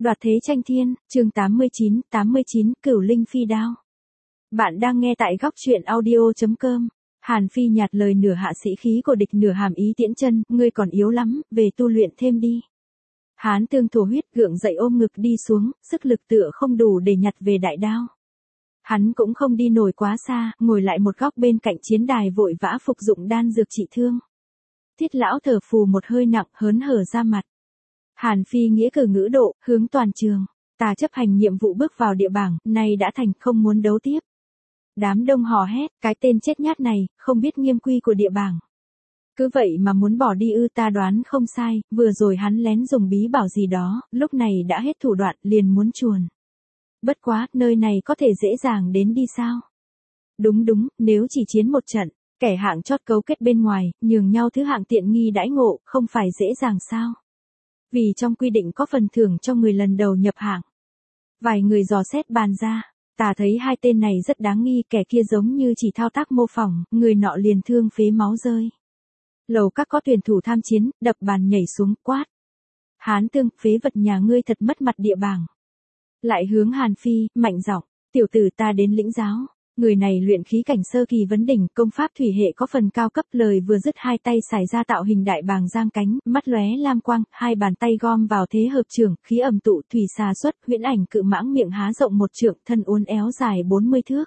Đoạt thế tranh thiên, chương 89, Cửu Linh Phi Đao. Bạn đang nghe tại góc truyện audio.com. Hàn Phi nhạt lời nửa hạ sĩ khí của địch nửa hàm ý tiễn chân, ngươi còn yếu lắm, về tu luyện thêm đi. Hán Tương thổ huyết gượng dậy ôm ngực đi xuống, sức lực tựa không đủ để nhặt về đại đao. Hắn cũng không đi nổi quá xa, ngồi lại một góc bên cạnh chiến đài vội vã phục dụng đan dược trị thương. Thiết lão thở phù một hơi nặng hớn hở ra mặt. Hàn Phi nghĩa cử ngữ độ, hướng toàn trường. Ta chấp hành nhiệm vụ bước vào địa bảng, nay đã thành không muốn đấu tiếp. Đám đông hò hét, cái tên chết nhát này, không biết nghiêm quy của địa bảng. Cứ vậy mà muốn bỏ đi ư? Ta đoán không sai, vừa rồi hắn lén dùng bí bảo gì đó, lúc này đã hết thủ đoạn, liền muốn chuồn. Bất quá, nơi này có thể dễ dàng đến đi sao? Đúng, nếu chỉ chiến một trận, kẻ hạng chót cấu kết bên ngoài, nhường nhau thứ hạng tiện nghi đãi ngộ, không phải dễ dàng sao? Vì trong quy định có phần thưởng cho người lần đầu nhập hạng. Vài người dò xét bàn ra, ta thấy hai tên này rất đáng nghi, kẻ kia giống như chỉ thao tác mô phỏng, người nọ liền thương phế máu rơi. Lầu các có tuyển thủ tham chiến, đập bàn nhảy xuống, quát. Hán Tương, phế vật nhà ngươi thật mất mặt địa bảng. Lại hướng Hàn Phi, mạnh giọng, tiểu tử ta đến lĩnh giáo. Người này luyện khí cảnh sơ kỳ vấn đỉnh, công pháp thủy hệ có phần cao cấp, lời vừa dứt hai tay xài ra tạo hình đại bàng giang cánh, mắt lóe lam quang, hai bàn tay gom vào thế hợp trưởng, khí ẩm tụ, thủy xà xuất, huyễn ảnh cự mãng miệng há rộng một trượng, thân uốn éo dài 40 thước.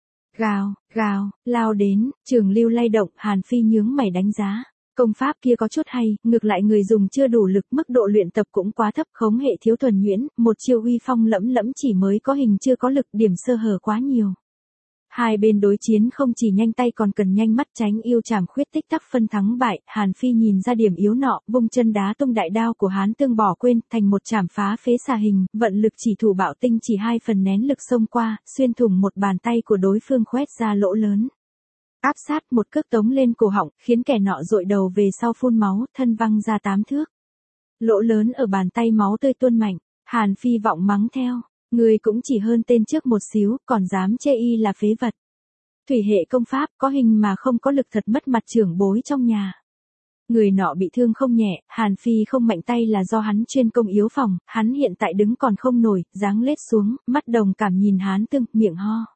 Gào, lao đến, trường lưu lay động, Hàn Phi nhướng mày đánh giá. Công pháp kia có chút hay, ngược lại người dùng chưa đủ lực, mức độ luyện tập cũng quá thấp, khống hệ thiếu thuần nhuyễn, một chiêu uy phong lẫm chỉ mới có hình chưa có lực, điểm sơ hở quá nhiều. Hai bên đối chiến không chỉ nhanh tay còn cần nhanh mắt, tránh yêu trảm khuyết tích tắc phân thắng bại. Hàn Phi nhìn ra điểm yếu nọ, vung chân đá tung đại đao của Hán Tương bỏ quên, thành một chảm phá phế xà hình, vận lực chỉ thủ bạo tinh chỉ hai phần nén lực xông qua, xuyên thủng một bàn tay của đối phương khoét ra lỗ lớn. Áp sát một cước tống lên cổ họng, khiến kẻ nọ dội đầu về sau phun máu, thân văng ra 8 thước. Lỗ lớn ở bàn tay máu tươi tuôn mạnh, Hàn Phi vọng mắng theo. Người cũng chỉ hơn tên trước một xíu, còn dám chê y là phế vật. Thủy hệ công pháp, có hình mà không có lực thật mất mặt trưởng bối trong nhà. Người nọ bị thương không nhẹ, Hàn Phi không mạnh tay là do hắn chuyên công yếu phòng, hắn hiện tại đứng còn không nổi, dáng lết xuống, mắt đồng cảm nhìn Hán Tương, miệng ho.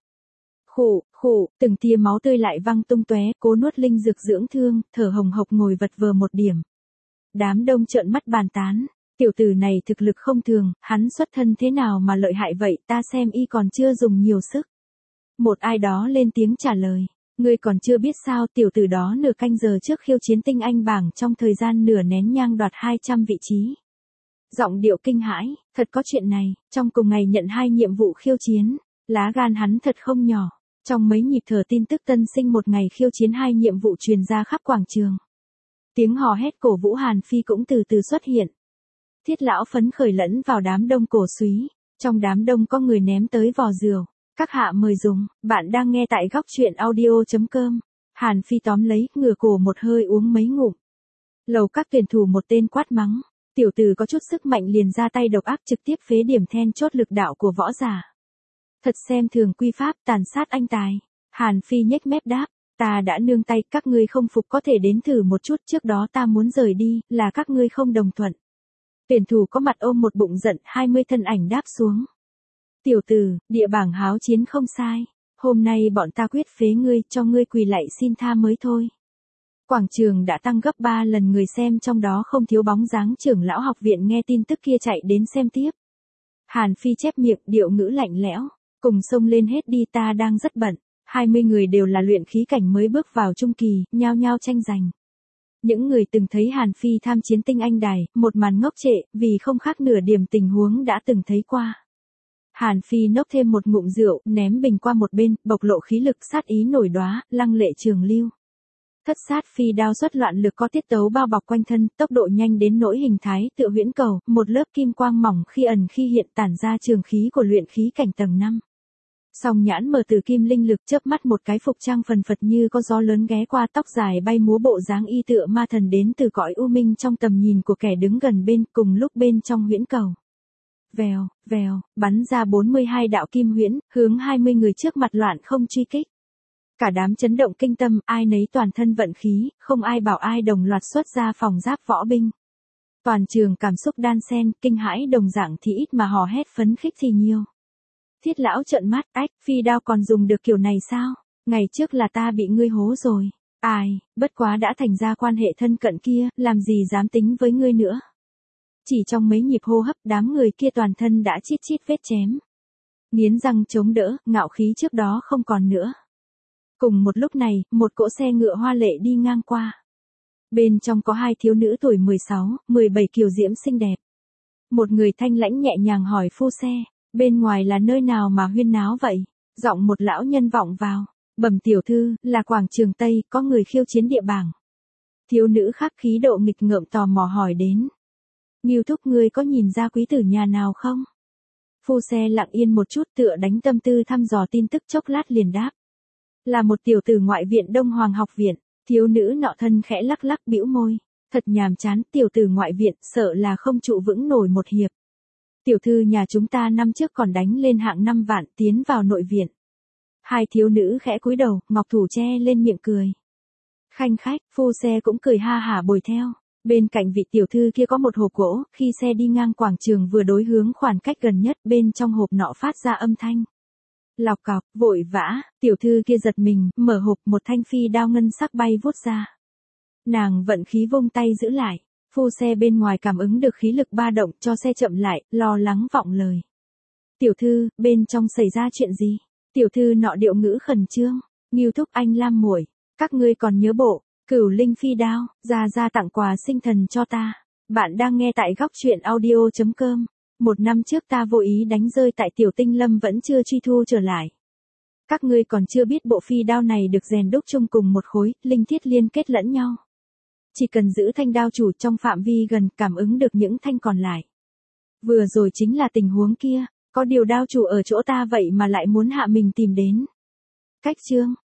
Khụ, từng tia máu tươi lại văng tung tóe, cố nuốt linh dược dưỡng thương, thở hồng hộc ngồi vật vờ một điểm. Đám đông trợn mắt bàn tán. Tiểu tử này thực lực không thường, hắn xuất thân thế nào mà lợi hại vậy, ta xem y còn chưa dùng nhiều sức. Một ai đó lên tiếng trả lời, ngươi còn chưa biết sao, tiểu tử đó nửa canh giờ trước khiêu chiến tinh anh bảng trong thời gian nửa nén nhang đoạt 200 vị trí. Giọng điệu kinh hãi, thật có chuyện này, trong cùng ngày nhận 2 nhiệm vụ khiêu chiến, lá gan hắn thật không nhỏ. Trong mấy nhịp thở tin tức tân sinh một ngày khiêu chiến 2 nhiệm vụ truyền ra khắp quảng trường. Tiếng hò hét cổ vũ Hàn Phi cũng từ từ xuất hiện. Thiết lão phấn khởi lẫn vào đám đông cổ súy, trong đám đông có người ném tới vò rượu. Các hạ mời dùng, bạn đang nghe tại góc truyện audio.com. Hàn Phi tóm lấy, ngửa cổ một hơi uống mấy ngụm. Lầu các tuyển thủ một tên quát mắng, tiểu tử có chút sức mạnh liền ra tay độc ác trực tiếp phế điểm then chốt lực đạo của võ giả. Thật xem thường quy pháp, tàn sát anh tài. Hàn Phi nhếch mép đáp, ta đã nương tay, các ngươi không phục có thể đến thử một chút, trước đó ta muốn rời đi, là các ngươi không đồng thuận. Tuyển thủ có mặt ôm một bụng giận, 20 thân ảnh đáp xuống. Tiểu tử, địa bảng háo chiến không sai. Hôm nay bọn ta quyết phế ngươi, cho ngươi quỳ lạy xin tha mới thôi. Quảng trường đã tăng gấp 3 lần người xem, trong đó không thiếu bóng dáng trưởng lão học viện nghe tin tức kia chạy đến xem tiếp. Hàn Phi chép miệng, điệu ngữ lạnh lẽo. Cùng xông lên hết đi, ta đang rất bận. 20 người đều là luyện khí cảnh mới bước vào trung kỳ, nhao nhao tranh giành. Những người từng thấy Hàn Phi tham chiến tinh anh đài, một màn ngốc trệ, vì không khác nửa điểm tình huống đã từng thấy qua. Hàn Phi nốc thêm một ngụm rượu, ném bình qua một bên, bộc lộ khí lực sát ý nổi đóa, lăng lệ trường lưu. Thất sát phi đao xuất loạn lực có tiết tấu bao bọc quanh thân, tốc độ nhanh đến nỗi hình thái tựa huyễn cầu, một lớp kim quang mỏng khi ẩn khi hiện tản ra trường khí của luyện khí cảnh tầng 5. Song nhãn mở từ kim linh lực, chớp mắt một cái phục trang phần phật như có gió lớn ghé qua, tóc dài bay múa, bộ dáng y tựa ma thần đến từ cõi u minh trong tầm nhìn của kẻ đứng gần bên, cùng lúc bên trong huyễn cầu. Vèo, bắn ra 42 đạo kim huyễn, hướng 20 người trước mặt loạn không truy kích. Cả đám chấn động kinh tâm, ai nấy toàn thân vận khí, không ai bảo ai, đồng loạt xuất ra phòng giáp võ binh. Toàn trường cảm xúc đan xen, kinh hãi đồng dạng thì ít mà hò hét phấn khích thì nhiều. Thiết lão trợn mắt, ách, phi đao còn dùng được kiểu này sao? Ngày trước là ta bị ngươi hố rồi. Ai, bất quá đã thành ra quan hệ thân cận kia, làm gì dám tính với ngươi nữa. Chỉ trong mấy nhịp hô hấp đám người kia toàn thân đã chít chít vết chém. Nghiến răng chống đỡ, ngạo khí trước đó không còn nữa. Cùng một lúc này, một cỗ xe ngựa hoa lệ đi ngang qua. Bên trong có hai thiếu nữ tuổi 16, 17 kiều diễm xinh đẹp. Một người thanh lãnh nhẹ nhàng hỏi phu xe, bên ngoài là nơi nào mà huyên náo vậy? Giọng một lão nhân vọng vào, bẩm tiểu thư, là quảng trường Tây, có người khiêu chiến địa bảng. Thiếu nữ khác khí độ nghịch ngợm tò mò hỏi đến. Ngưu thúc ngươi có nhìn ra quý tử nhà nào không? Phu xe lặng yên một chút tựa đánh tâm tư thăm dò tin tức chốc lát liền đáp. Là một tiểu tử ngoại viện Đông Hoàng học viện. Thiếu nữ nọ thân khẽ lắc lắc bĩu môi. Thật nhàm chán, tiểu tử ngoại viện sợ là không trụ vững nổi một hiệp. Tiểu thư nhà chúng ta năm trước còn đánh lên hạng 5 vạn tiến vào nội viện. Hai thiếu nữ khẽ cúi đầu, ngọc thủ che lên miệng cười. Khanh khách, phu xe cũng cười ha hả bồi theo. Bên cạnh vị tiểu thư kia có một hộp gỗ, khi xe đi ngang quảng trường vừa đối hướng khoảng cách gần nhất bên trong hộp nọ phát ra âm thanh. Lọc cọc, vội vã, tiểu thư kia giật mình, mở hộp một thanh phi đao ngân sắc bay vút ra. Nàng vận khí vung tay giữ lại, phu xe bên ngoài cảm ứng được khí lực ba động cho xe chậm lại, lo lắng vọng lời. Tiểu thư, bên trong xảy ra chuyện gì? Tiểu thư nọ điệu ngữ khẩn trương, Ngưu thúc anh lam muội, các ngươi còn nhớ bộ, Cửu Linh phi đao, ra tặng quà sinh thần cho ta. Bạn đang nghe tại góc truyện audio.com. Một năm trước ta vô ý đánh rơi tại tiểu tinh lâm vẫn chưa truy thu trở lại. Các ngươi còn chưa biết bộ phi đao này được rèn đúc chung cùng một khối, linh thiết liên kết lẫn nhau. Chỉ cần giữ thanh đao chủ trong phạm vi gần cảm ứng được những thanh còn lại. Vừa rồi chính là tình huống kia, có điều đao chủ ở chỗ ta vậy mà lại muốn hạ mình tìm đến. Cách chương,